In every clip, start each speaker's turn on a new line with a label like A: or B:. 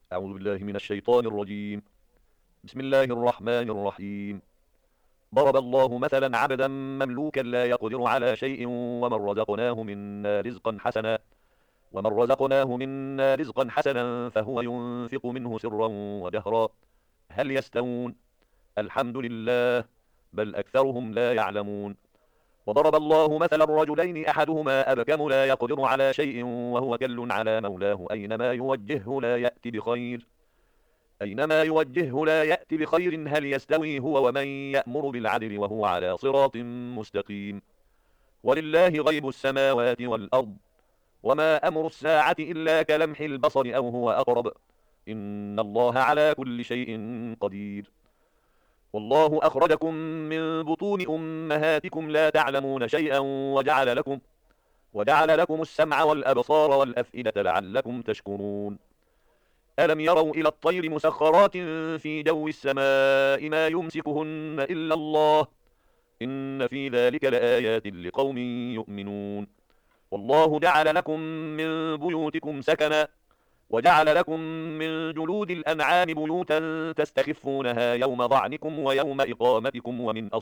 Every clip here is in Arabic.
A: أعوذ بالله من الشيطان الرجيم. بسم الله الرحمن الرحيم. ضرب الله مثلا عبدا مملوكا لا يقدر على شيء ومن رزقناه منا رزقا حسنا فهو ينفق منه سرا وجهرا هل يستوون؟ الحمد لله، بل أكثرهم لا يعلمون. وضرب الله مثلا رجلين أحدهما أبكم لا يقدر على شيء وهو كل على مولاه أينما يوجهه لا يأتي بخير هل يستوي هو ومن يأمر بالعدل وهو على صراط مستقيم. ولله غيب السماوات والأرض وما أمر الساعة إلا كلمح البصر أو هو أقرب إن الله على كل شيء قدير. والله أخرجكم من بطون أمهاتكم لا تعلمون شيئا وجعل لكم السمع والأبصار والأفئدة لعلكم تشكرون. ألم يروا إلى الطير مسخرات في جو السماء ما يمسكهن إلا الله إن في ذلك لآيات لقوم يؤمنون. والله جعل لكم من بيوتكم سكنا وجعل لكم من جلود الأنعام بيوتا تستخفونها يوم ضعنكم ويوم إقامتكم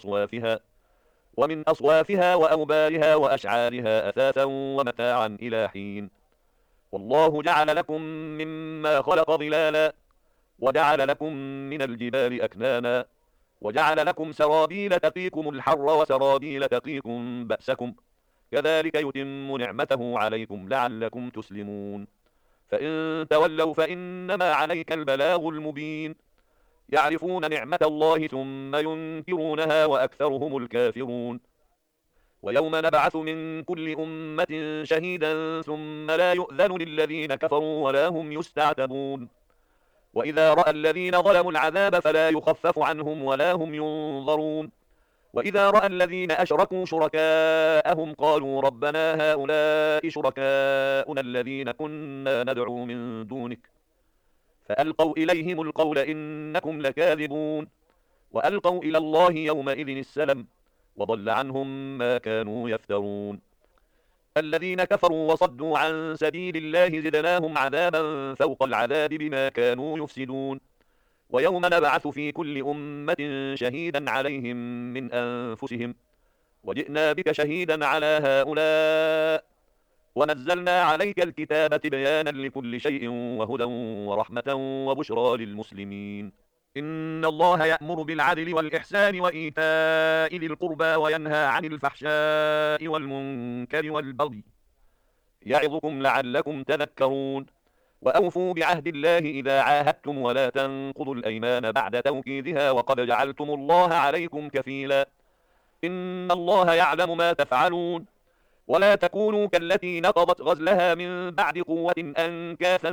A: ومن أصوافها وأوبارها وأشعارها أثاثا ومتاعا إلى حين. والله جعل لكم مما خلق ظلالا وجعل لكم من الجبال أكنانا وجعل لكم سرابيل تقيكم الحر وسرابيل تقيكم بأسكم كذلك يتم نعمته عليكم لعلكم تسلمون. فإن تولوا فإنما عليك البلاغ المبين. يعرفون نعمة الله ثم ينكرونها وأكثرهم الكافرون. ويوم نبعث من كل أمة شهيدا ثم لا يؤذن للذين كفروا ولا هم يستعتبون. وإذا رأى الذين ظلموا العذاب فلا يخفف عنهم ولا هم ينظرون. وإذا رأى الذين أشركوا شركاءهم قالوا ربنا هؤلاء شركاؤنا الذين كنا ندعو من دونك فألقوا إليهم القول إنكم لكاذبون. وألقوا إلى الله يومئذ السلم وضل عنهم ما كانوا يفترون. الذين كفروا وصدوا عن سبيل الله زدناهم عذابا فوق العذاب بما كانوا يفسدون. ويوم نبعث في كل أمة شهيدا عليهم من أنفسهم وجئنا بك شهيدا على هؤلاء ونزلنا عليك الكتاب تبيانا لكل شيء وهدى ورحمة وبشرى للمسلمين. إن الله يأمر بالعدل والإحسان وإيتاء ذي القربى وينهى عن الفحشاء والمنكر والبغي يعظكم لعلكم تذكرون. وأوفوا بعهد الله إذا عاهدتم ولا تنقضوا الأيمان بعد توكيدها وقد جعلتم الله عليكم كفيلا إن الله يعلم ما تفعلون. ولا تكونوا كالتي نقضت غزلها من بعد قوة أنكاثا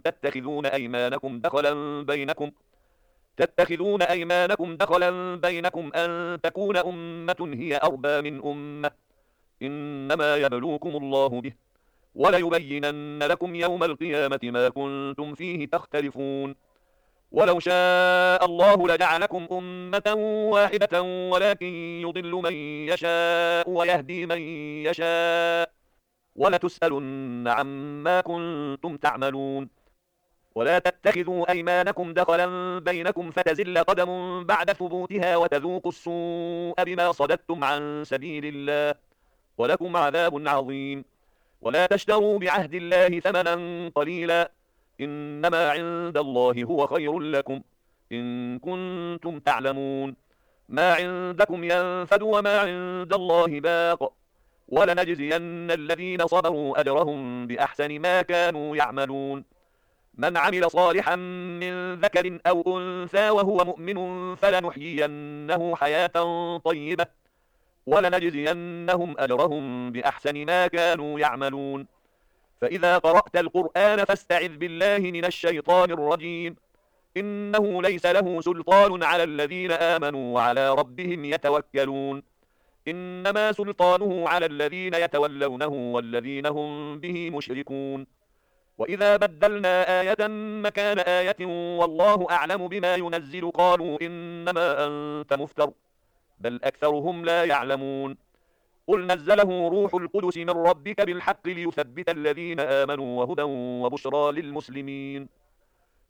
A: تتخذون أيمانكم دخلا بينكم أن تكون أمة هي أربى من أمة إنما يبلوكم الله به وليبينن لكم يوم القيامة ما كنتم فيه تختلفون. ولو شاء الله لجعلكم أمة واحدة ولكن يضل من يشاء ويهدي من يشاء ولتسألن عما كنتم تعملون. ولا تتخذوا أيمانكم دخلا بينكم فتزل قدم بعد ثبوتها وتذوقوا السوء بما صددتم عن سبيل الله ولكم عذاب عظيم. ولا تشتروا بعهد الله ثمنا قليلا إنما عند الله هو خير لكم إن كنتم تعلمون. ما عندكم ينفد وما عند الله باق ولنجزين الذين صبروا أجرهم بأحسن ما كانوا يعملون. من عمل صالحا من ذكر أو أنثى وهو مؤمن فلنحيينه حياة طيبة ولنجزينهم أجرهم بأحسن ما كانوا يعملون. فإذا قرأت القرآن فاستعذ بالله من الشيطان الرجيم إنه ليس له سلطان على الذين آمنوا وعلى ربهم يتوكلون. إنما سلطانه على الذين يتولونه والذين هم به مشركون. وإذا بدلنا آية مكان آية والله أعلم بما ينزل قالوا إنما أنت مفتر بل أكثرهم لا يعلمون. قل نزله روح القدس من ربك بالحق ليثبت الذين آمنوا وهدى وبشرى للمسلمين.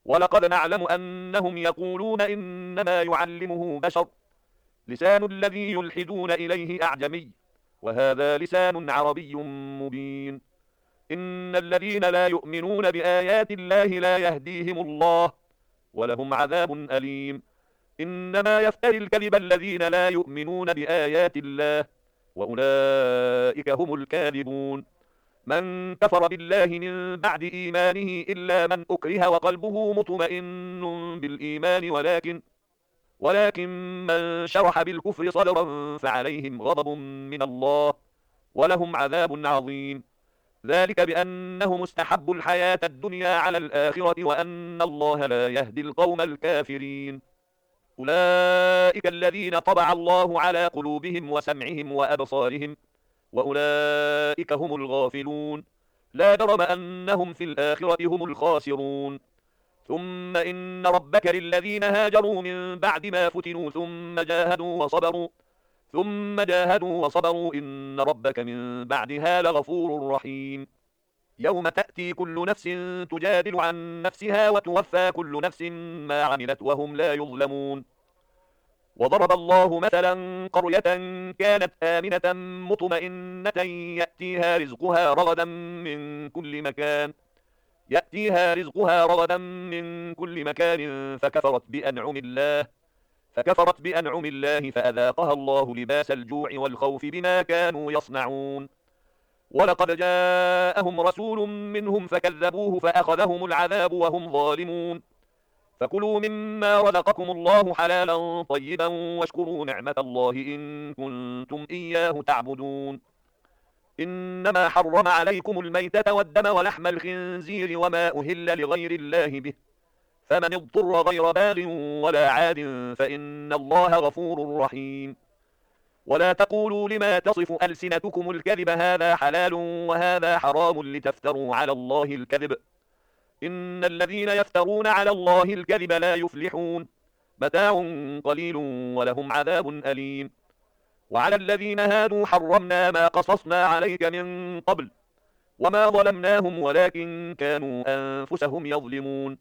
A: ولقد نعلم أنهم يقولون إنما يعلمه بشر، لسان الذي يلحدون إليه أعجمي، وهذا لسان عربي مبين. إن الذين لا يؤمنون بآيات الله لا يهديهم الله، ولهم عذاب أليم. إنما يفتري الكذب الذين لا يؤمنون بآيات الله، وأولئك هم الكاذبون. من كفر بالله من بعد إيمانه إلا من أكره وقلبه مطمئن بالإيمان، ولكن من شرح بالكفر صدرا فعليهم غضب من الله، ولهم عذاب عظيم. ذلك بأنهم استحبوا الحياة الدنيا على الآخرة، وأن الله لا يهدي القوم الكافرين. أولئك الذين طبع الله على قلوبهم وسمعهم وأبصارهم، وأولئك هم الغافلون. لا جرم أنهم في الآخرة هم الخاسرون. ثم إن ربك للذين هاجروا من بعد ما فتنوا ثم جاهدوا وصبروا إن ربك من بعدها لغفور رحيم. يوم تأتي كل نفس تجادل عن نفسها وتوفى كل نفس ما عملت وهم لا يظلمون. وضرب الله مثلا قرية كانت آمنة مطمئنة يأتيها رزقها رغدا من كل مكان فكفرت بأنعم الله فأذاقها الله لباس الجوع والخوف بما كانوا يصنعون. ولقد جاءهم رسول منهم فكذبوه فأخذهم العذاب وهم ظالمون. فكلوا مما رزقكم الله حلالا طيبا واشكروا نعمة الله إن كنتم إياه تعبدون. إنما حرم عليكم الميتة والدم ولحم الخنزير وما أهل لغير الله به، فمن اضطر غير باغ ولا عاد فإن الله غفور رحيم. ولا تقولوا لما تصف ألسنتكم الكذب هذا حلال وهذا حرام لتفتروا على الله الكذب، إن الذين يفترون على الله الكذب لا يفلحون. متاع قليل ولهم عذاب أليم. وعلى الذين هادوا حرمنا ما قصصنا عليك من قبل، وما ظلمناهم ولكن كانوا أنفسهم يظلمون.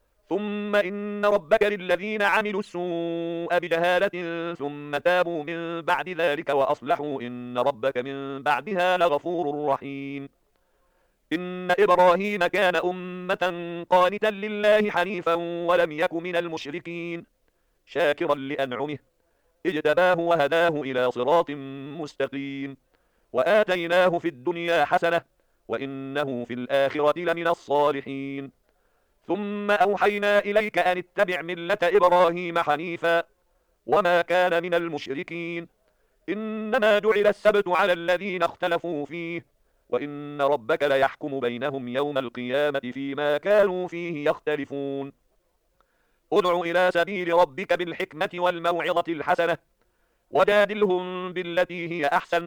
A: ثم إن ربك للذين عملوا السوء بجهالة ثم تابوا من بعد ذلك وأصلحوا إن ربك من بعدها لغفور رحيم. إن إبراهيم كان أمة قانتا لله حنيفا ولم يك من المشركين، شاكرا لأنعمه اجتباه وهداه إلى صراط مستقيم، وآتيناه في الدنيا حسنة وإنه في الآخرة لمن الصالحين. ثم أوحينا إليك أن اتبع ملة إبراهيم حنيفا وما كان من المشركين. إنما جعل السبت على الذين اختلفوا فيه، وإن ربك ليحكم بينهم يوم القيامة فيما كانوا فيه يختلفون. ادع إلى سبيل ربك بالحكمة والموعظة الحسنة وجادلهم بالتي هي أحسن،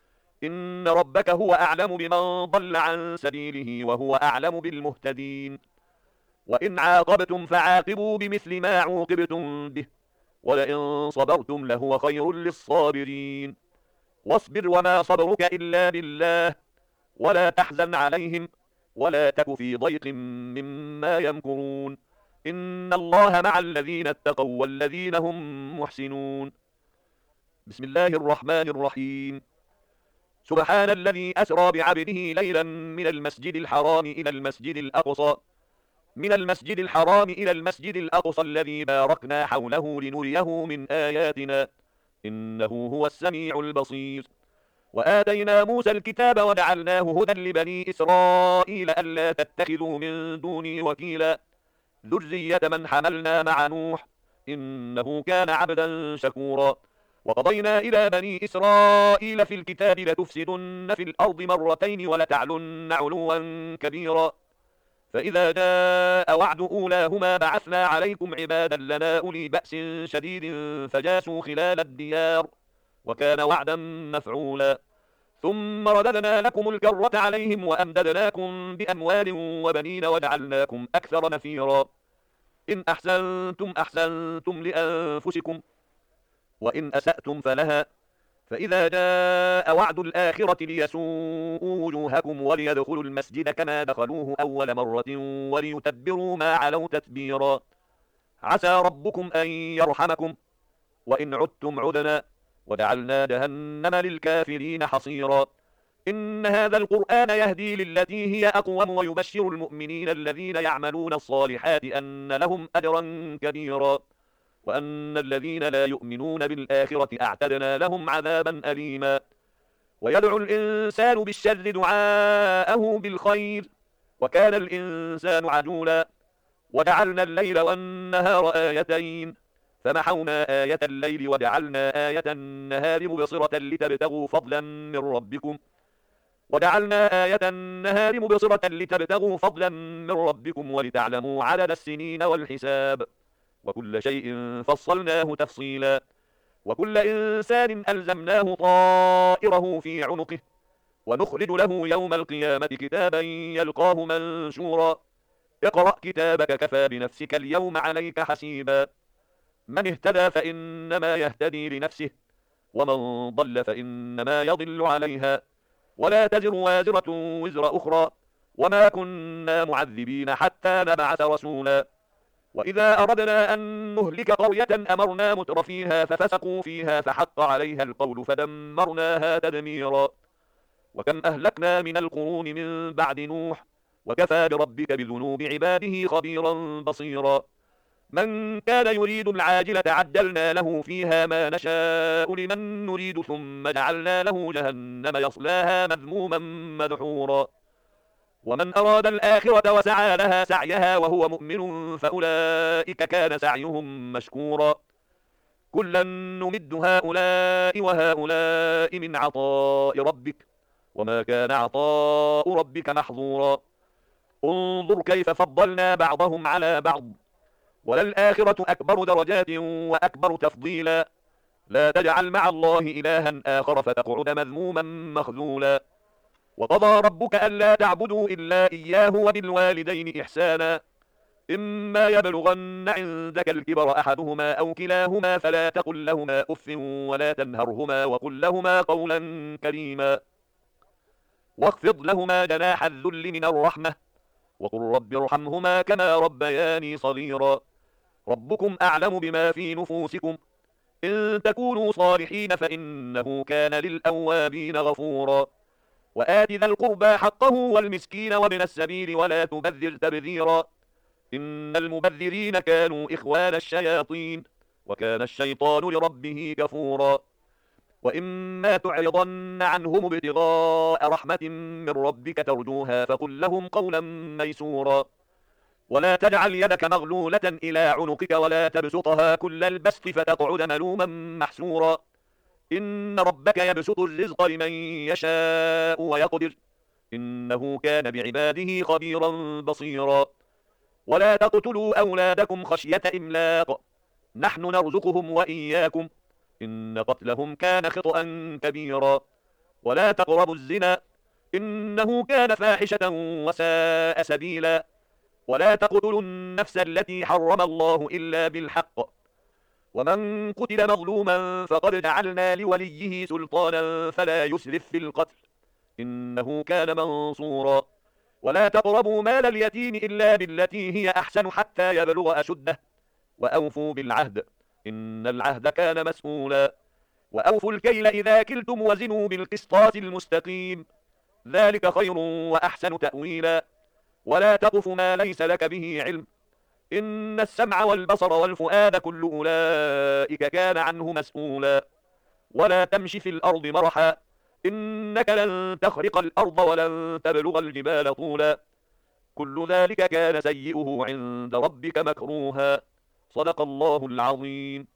A: إن ربك هو أعلم بمن ضل عن سبيله وهو أعلم بالمهتدين. وإن عاقبتم فعاقبوا بمثل ما عوقبتم به، ولئن صبرتم لهو خير للصابرين. واصبر وما صبرك إلا بالله ولا تحزن عليهم ولا تك في ضيق مما يمكرون، إن الله مع الذين اتقوا والذين هم محسنون. بسم الله الرحمن الرحيم. سبحان الذي أسرى بعبده ليلا من المسجد الحرام إلى المسجد الأقصى الذي باركنا حوله لنريه من آياتنا إنه هو السميع البصير. وآتينا موسى الكتاب وجعلناه هدى لبني إسرائيل ألا تتخذوا من دوني وكيلا ذرية من حملنا مع نوح إنه كان عبدا شكورا. وقضينا إلى بني إسرائيل في الكتاب لتفسدن في الأرض مرتين ولتعلن علوا كبيرا، فإذا جاء وعد أولاهما بعثنا عليكم عبادا لنا أولي بأس شديد فجاسوا خلال الديار وكان وعدا مفعولا. ثم رددنا لكم الكرة عليهم وأمددناكم بأموال وبنين وجعلناكم أكثر نفيرا. إن أحسنتم أحسنتم لأنفسكم وإن أسأتم فلها، فإذا جاء وعد الآخرة ليسوءوا وجوهكم وليدخلوا المسجد كما دخلوه أول مرة وليتبروا ما علوا تتبيرا. عسى ربكم أن يرحمكم وإن عدتم عدنا وجعلنا جهنم للكافرين حصيرا. إن هذا القرآن يهدي للتي هي أقوم ويبشر المؤمنين الذين يعملون الصالحات أن لهم أجرا كبيرا وأن الذين لا يؤمنون بالآخرة أعتدنا لهم عذابا أليما. ويدعو الإنسان بالشر دعاءه بالخير وكان الإنسان عجولا. وجعلنا الليل والنهار آيتين فمحونا آية الليل وجعلنا آية النهار مبصرة لتبتغوا فضلا من ربكم ولتعلموا عدد السنين والحساب وكل شيء فصلناه تفصيلا. وكل إنسان ألزمناه طائره في عنقه ونخرج له يوم القيامة كتابا يلقاه منشورا. اقرأ كتابك كفى بنفسك اليوم عليك حسيبا. من اهتدى فإنما يهتدي لنفسه ومن ضل فإنما يضل عليها ولا تزر وازرة وزر أخرى وما كنا معذبين حتى نبعث رسولا. وإذا أردنا أن نهلك قرية أمرنا متر فيها ففسقوا فيها فحق عليها القول فدمرناها تدميرا. وكم أهلكنا من القرون من بعد نوح وكفى بربك بذنوب عباده خبيرا بصيرا. من كان يريد العاجلة عجلنا له فيها ما نشاء لمن نريد ثم جعلنا له جهنم يصلاها مذموما مدحورا. ومن أراد الآخرة وسعى لها سعيها وهو مؤمن فأولئك كان سعيهم مشكورا. كلا نمد هؤلاء وهؤلاء من عطاء ربك وما كان عطاء ربك محظورا. انظر كيف فضلنا بعضهم على بعض وللآخرة أكبر درجات وأكبر تفضيلا. لا تجعل مع الله إلها آخر فتقعد مذموما مخذولا. وقضى ربك ألا تعبدوا إلا إياه وبالوالدين إحسانا. إما يبلغن عندك الكبر أحدهما أو كلاهما فلا تقل لهما أف ولا تنهرهما وقل لهما قولا كريما. واخفض لهما جناح الذل من الرحمة وقل رب ارحمهما كما ربياني صغيرا. ربكم أعلم بما في نفوسكم إن تكونوا صالحين فإنه كان للأوابين غفورا. وآت ذا القربى حقه والمسكين وابن السبيل ولا تبذر تبذيرا. إن المبذرين كانوا إخوان الشياطين وكان الشيطان لربه كفورا. وإما تعرضن عنهم ابتغاء رحمة من ربك ترجوها فقل لهم قولا ميسورا. ولا تجعل يدك مغلولة إلى عنقك ولا تبسطها كل البسط فتقعد ملوما محسورا. إن ربك يبسط الرزق لمن يشاء ويقدر إنه كان بعباده خبيرا بصيرا. ولا تقتلوا أولادكم خشية إملاق نحن نرزقهم وإياكم إن قتلهم كان خطأ كبيرا. ولا تقربوا الزنا إنه كان فاحشة وساء سبيلا. ولا تقتلوا النفس التي حرم الله إلا بالحق. ومن قتل مظلوما فقد جعلنا لوليه سلطانا فلا يسرف في القتل إنه كان منصورا. ولا تقربوا مال اليتيم إلا بالتي هي أحسن حتى يبلغ أشده وأوفوا بالعهد إن العهد كان مسؤولا. وأوفوا الكيل إذا كلتم وزنوا بالقسطاس المستقيم ذلك خير وأحسن تأويلا. ولا تقف ما ليس لك به علم إن السمع والبصر والفؤاد كل أولئك كان عنه مسؤولا. ولا تمش في الأرض مرحا إنك لن تخرق الأرض ولن تبلغ الجبال طولا. كل ذلك كان سيئه عند ربك مكروها. صدق الله العظيم.